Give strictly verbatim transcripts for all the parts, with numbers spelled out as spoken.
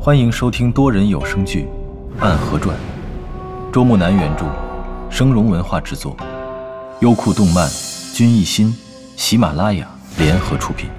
欢迎收听多人有声剧《暗河传》，周木南原著，生荣文化制作，优酷动漫、君艺心、喜马拉雅联合出品。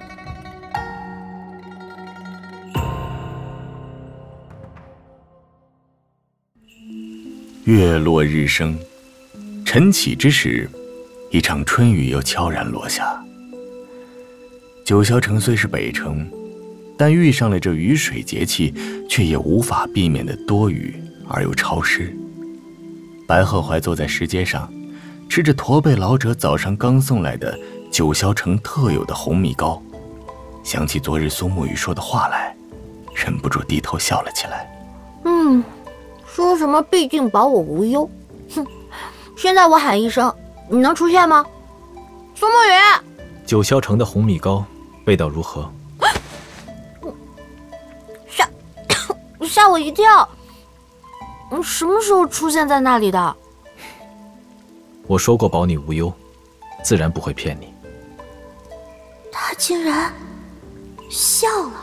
月落日升，晨起之时，一场春雨又悄然落下。九霄城虽是北城，但遇上了这雨水节气，却也无法避免的多雨而又潮湿。白鹤怀坐在石阶上，吃着驼背老者早上刚送来的九霄城特有的红米糕，想起昨日苏沐雨说的话来，忍不住低头笑了起来。 嗯，说什么必定保我无忧，哼！现在我喊一声，你能出现吗？苏沐雨， 九霄城的红米糕味道如何？ 吓吓我一跳！你什么时候出现在那里的？ 我说过保你无忧，自然不会骗你。 他竟然笑了。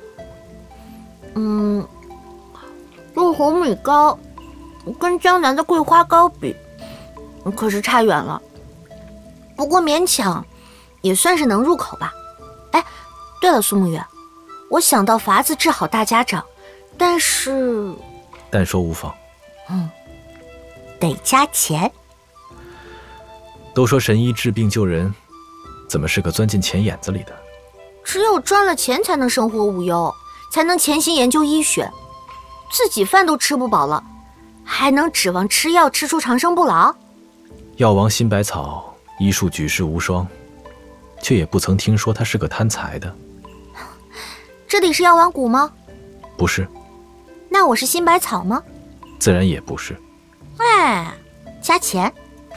嗯，这红米糕跟江南的桂花糕比，可是差远了。不过勉强也算是能入口吧。哎，对了，苏沐雨，我想到法子治好大家长，但是…… 但说无妨。 嗯，得加钱。 都说神医治病救人，怎么是个钻进钱眼子里的？ 只有赚了钱才能生活无忧，才能潜心研究医学。自己饭都吃不饱了，还能指望吃药吃出长生不老？ 药王辛百草医术举世无双，却也不曾听说他是个贪财的。 这里是药王谷吗？ 不是。 那我是辛百草吗？ 自然也不是。 哎，加钱。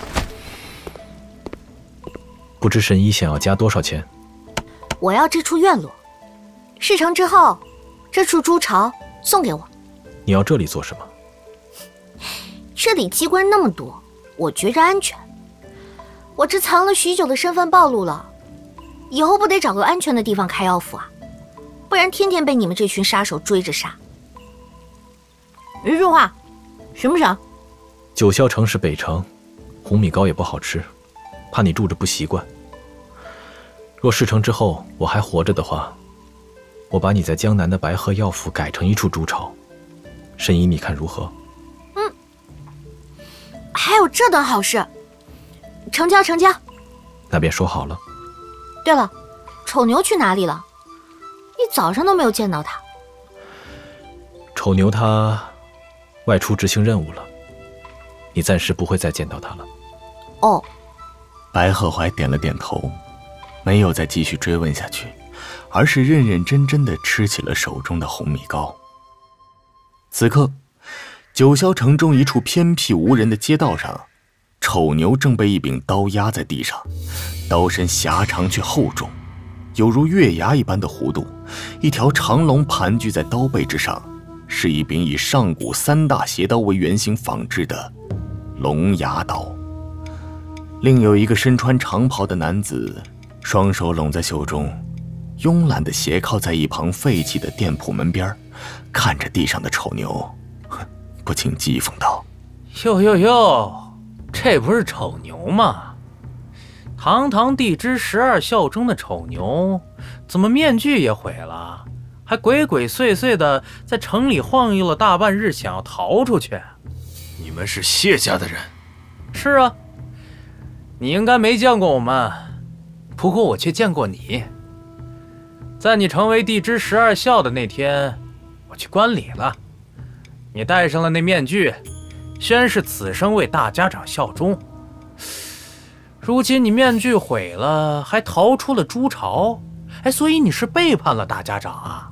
不知神医想要加多少钱？ 我要这处院落，事成之后，这处猪巢送给我。 你要这里做什么？ 这里机关那么多，我觉着安全。我这藏了许久的身份暴露了，以后不得找个安全的地方开药府啊，不然天天被你们这群杀手追着杀。一句话，行不行？ 九霄城是北城，红米糕也不好吃，怕你住着不习惯。若事成之后我还活着的话，我把你在江南的白鹤药府改成一处猪巢，神医你看如何？ 嗯，还有这等好事，成交成交。 那便说好了。 对了，丑牛去哪里了？一早上都没有见到他。 丑牛他外出执行任务了，你暂时不会再见到他了。 哦。 白鹤怀点了点头，没有再继续追问下去，而是认认真真地吃起了手中的红米糕。此刻，九霄城中一处偏僻无人的街道上，丑牛正被一柄刀压在地上，刀身狭长却厚重，犹如月牙一般的弧度，一条长龙盘踞在刀背之上，是一柄以上古三大邪刀为原型仿制的龙牙刀。另有一个身穿长袍的男子，双手拢在袖中，慵懒地斜靠在一旁废弃的店铺门边，看着地上的丑牛，不禁讥讽道： 哟哟哟，这不是丑牛吗？堂堂地支十二孝中的丑牛，怎么面具也毁了，还鬼鬼祟祟的在城里晃悠了大半日，想要逃出去？ 你们是谢家的人？ 是啊，你应该没见过我们，不过我却见过你。在你成为地支十二孝的那天，我去观礼了，你戴上了那面具，宣誓此生为大家长效忠。如今你面具毁了，还逃出了猪巢，哎，所以你是背叛了大家长啊！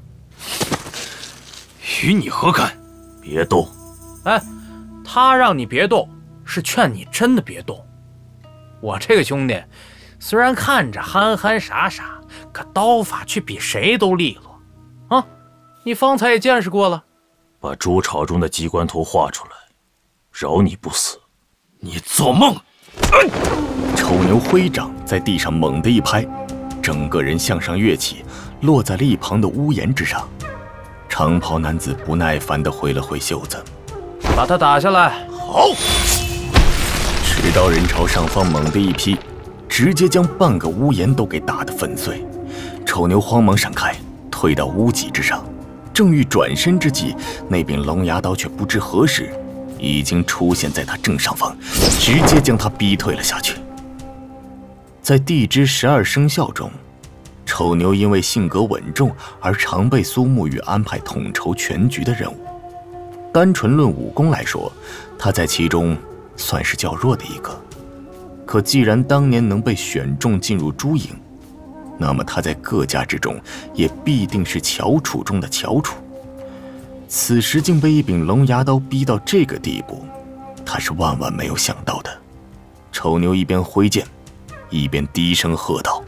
与你何干？别动！ 哎，他让你别动，是劝你真的别动。我这个兄弟虽然看着憨憨傻傻，可刀法却比谁都利落啊！你方才也见识过了。 把猪巢中的机关图画出来，饶你不死。你做梦！ 丑牛挥掌在地上猛地一拍，整个人向上跃起，落在了一旁的屋檐之上。 长袍男子不耐烦地挥了挥袖子， 把他打下来。 好！ 持刀人朝上方猛地一劈，直接将半个屋檐都给打得粉碎。丑牛慌忙闪开，退到屋脊之上，正欲转身之际，那柄龙牙刀却不知何时已经出现在他正上方，直接将他逼退了下去。在地支十二生肖中，丑牛因为性格稳重而常被苏沐雨安排统筹全局的任务。单纯论武功来说，他在其中算是较弱的一个。可既然当年能被选中进入朱营，那么他在各家之中也必定是翘楚中的翘楚。此时竟被一柄龙牙刀逼到这个地步，他是万万没有想到的。丑牛一边挥剑，一边低声喝道：“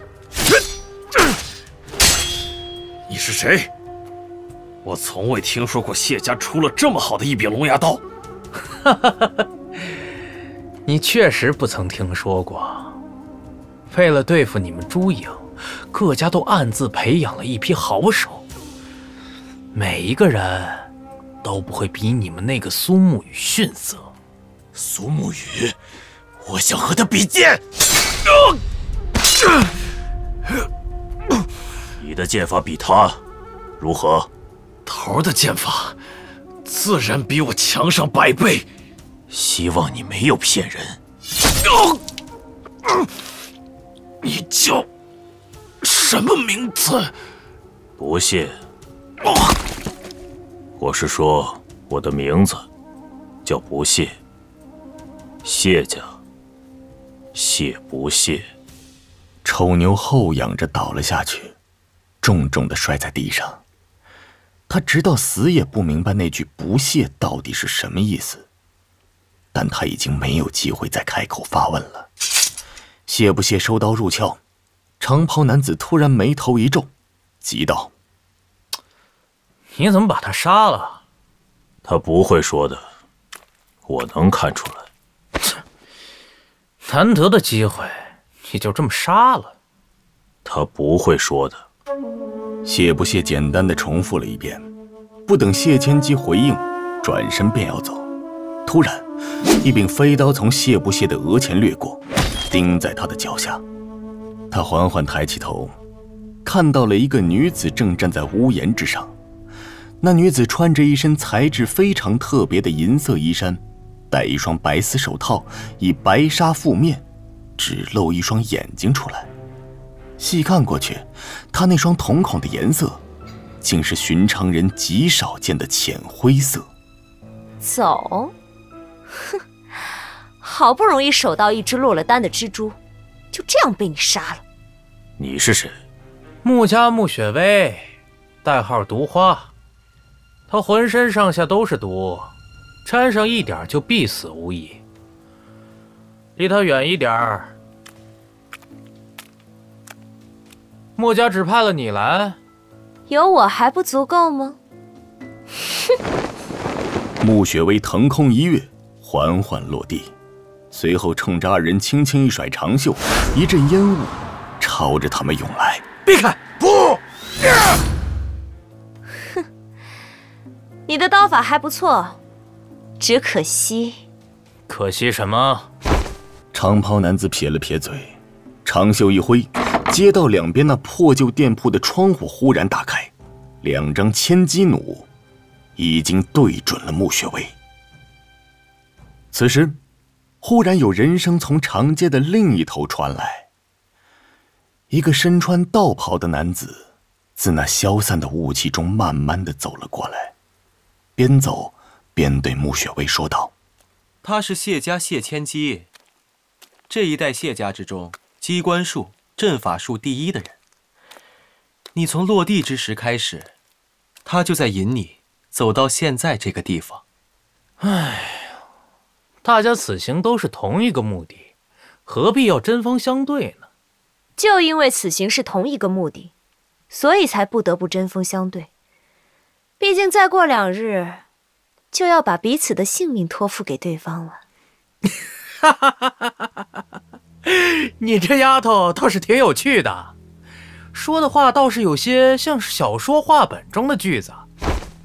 你是谁？我从未听说过谢家出了这么好的一柄龙牙刀。” 哈哈哈哈，你确实不曾听说过。为了对付你们朱营，各家都暗自培养了一批好手，每一个人都不会比你们那个苏沐雨逊色。 苏沐雨，我想和他比剑。你的剑法比他如何？头的剑法自然比我强上百倍，希望你没有骗人。你叫什么名字？不屑。我是说我的名字叫不屑，谢家谢不谢。 丑牛后仰着倒了下去，重重地摔在地上。他直到死也不明白那句不屑到底是什么意思，但他已经没有机会再开口发问了。谢不谢收刀入鞘，长袍男子突然眉头一皱，急道：“ 你怎么把他杀了？” 他不会说的，我能看出来。 难得的机会，你就这么杀了？ 他不会说的。 谢不谢简单的重复了一遍，不等谢千机回应，转身便要走。突然，一柄飞刀从谢不谢的额前掠过，钉在他的脚下。他缓缓抬起头，看到了一个女子正站在屋檐之上。那女子穿着一身材质非常特别的银色衣衫，戴一双白丝手套，以白纱覆面，只露一双眼睛出来。细看过去，她那双瞳孔的颜色竟是寻常人极少见的浅灰色。 走，哼，好不容易守到一只落了单的蜘蛛，就这样被你杀了。 你是谁？ 穆家穆雪薇，代号毒花。她浑身上下都是毒，沾上一点就必死无疑。离她远一点儿。穆家只派了你来， 有我还不足够吗？ 穆雪薇腾空一跃，缓缓落地，随后冲着二人轻轻一甩长袖，一阵烟雾朝着他们涌来。 避开！不！ 哼，你的刀法还不错，只可惜…… 可惜什么？ 长袍男子撇了撇嘴，长袖一挥，街道两边那破旧店铺的窗户忽然打开，两张千机弩已经对准了穆雪薇。此时，忽然有人声从长街的另一头传来，一个身穿道袍的男子自那消散的雾气中慢慢地走了过来，边走边对穆雪薇说道：“ 他是谢家谢千机，这一代谢家之中机关术、阵法术第一的人。你从落地之时开始，他就在引你走到现在这个地方。 唉，大家此行都是同一个目的，何必要针锋相对呢？ 就因为此行是同一个目的，所以才不得不针锋相对。毕竟再过两日，就要把彼此的性命托付给对方了。 哈哈哈哈哈哈！你这丫头倒是挺有趣的，说的话倒是有些像是小说话本中的句子。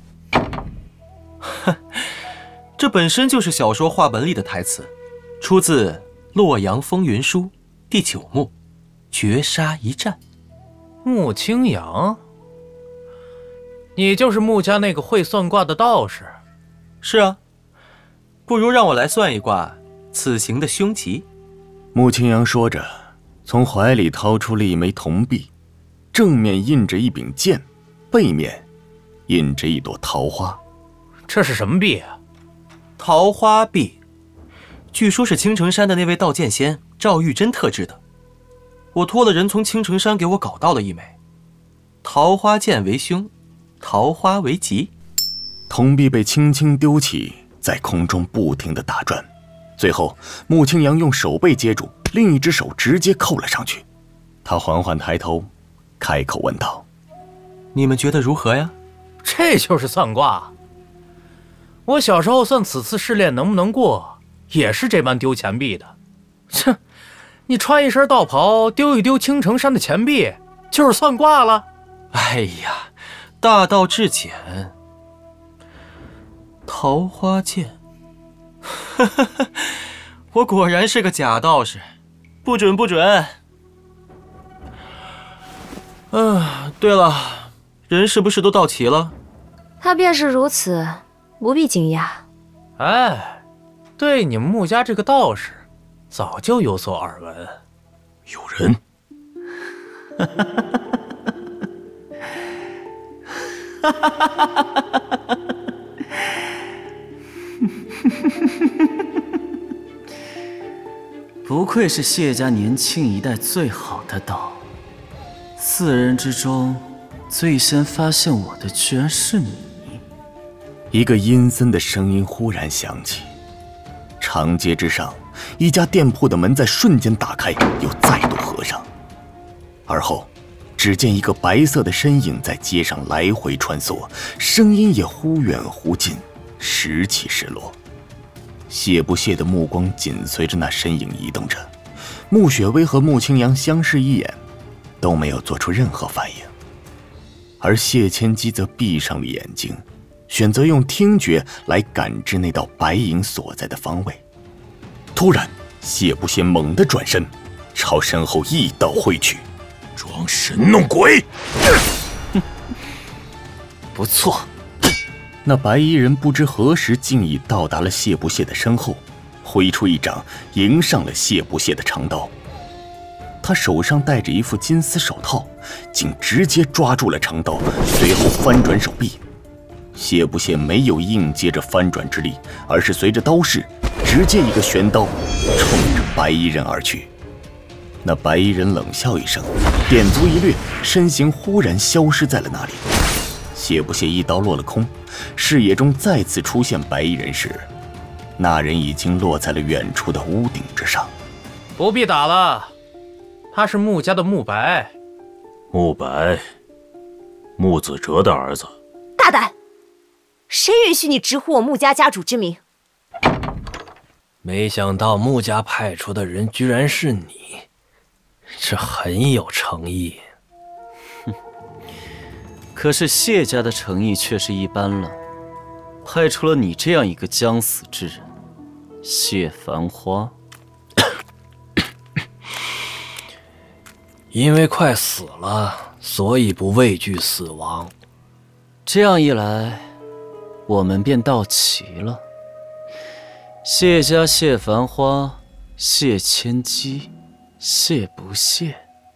这本身就是小说话本里的台词，出自《洛阳风云书》第九幕，绝杀一战。 穆青阳，你就是穆家那个会算卦的道士？ 是啊，不如让我来算一卦此行的凶吉。 穆青阳说着，从怀里掏出了一枚铜币，正面印着一柄剑，背面印着一朵桃花。 这是什么币啊？ 桃花币，据说是青城山的那位道剑仙赵玉珍特制的。我托了人从青城山给我搞到了一枚。桃花剑为凶，桃花为吉。 铜币被轻轻丢起，在空中不停地打转，最后穆青阳用手背接住，另一只手直接扣了上去。他缓缓抬头，开口问道：“ 你们觉得如何呀？” 这就是算卦。我小时候算此次试炼能不能过，也是这般丢钱币的。切，你穿一身道袍，丢一丢青城山的钱币，就是算卦了。 哎呀，大道至简。桃花剑，我果然是个假道士，不准不准。嗯，对了，人是不是都到齐了？ 他便是如此，不必惊讶。 哎，对你们穆家这个道士，早就有所耳闻。 有人。 哈哈哈哈哈哈！不愧是谢家年轻一代最好的道，四人之中最先发现我的居然是你。 一个阴森的声音忽然响起，长街之上，一家店铺的门在瞬间打开，又再度合上。而后，只见一个白色的身影在街上来回穿梭，声音也忽远忽近，时起时落。谢不谢的目光紧随着那身影移动着，穆雪薇和穆青阳相视一眼，都没有做出任何反应。而谢千机则闭上了眼睛，选择用听觉来感知那道白影所在的方位。突然，谢不谢猛地转身，朝身后一刀挥去。 装神弄鬼！ 不错。那白衣人不知何时竟已到达了谢不谢的身后，挥出一掌迎上了谢不谢的长刀。他手上戴着一副金丝手套，竟直接抓住了长刀，随后翻转手臂。谢不谢没有硬接着翻转之力，而是随着刀势直接一个旋刀冲着白衣人而去。那白衣人冷笑一声，点足一掠，身形忽然消失在了那里。谢不谢一刀落了空，视野中再次出现白衣人时，那人已经落在了远处的屋顶之上。 不必打了，他是穆家的穆白。 穆白，穆子哲的儿子。 大胆！谁允许你直呼我穆家家主之名？ 没想到穆家派出的人居然是你，这很有诚意。 可是谢家的诚意却是一般了，派出了你这样一个将死之人，谢繁花。 因为快死了，所以不畏惧死亡。 这样一来，我们便到齐了。谢家谢繁花，谢千机，谢不谢。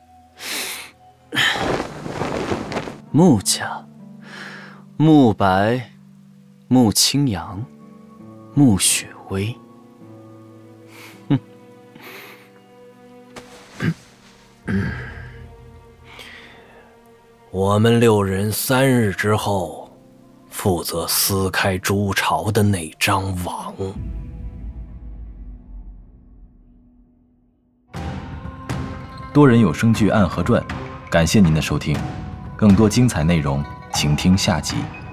穆家，穆白，穆青阳，穆雪薇。哼， 我们六人三日之后，负责撕开朱朝的那张网。 多人有声剧《暗河传》，感谢您的收听，更多精彩内容，请听下集。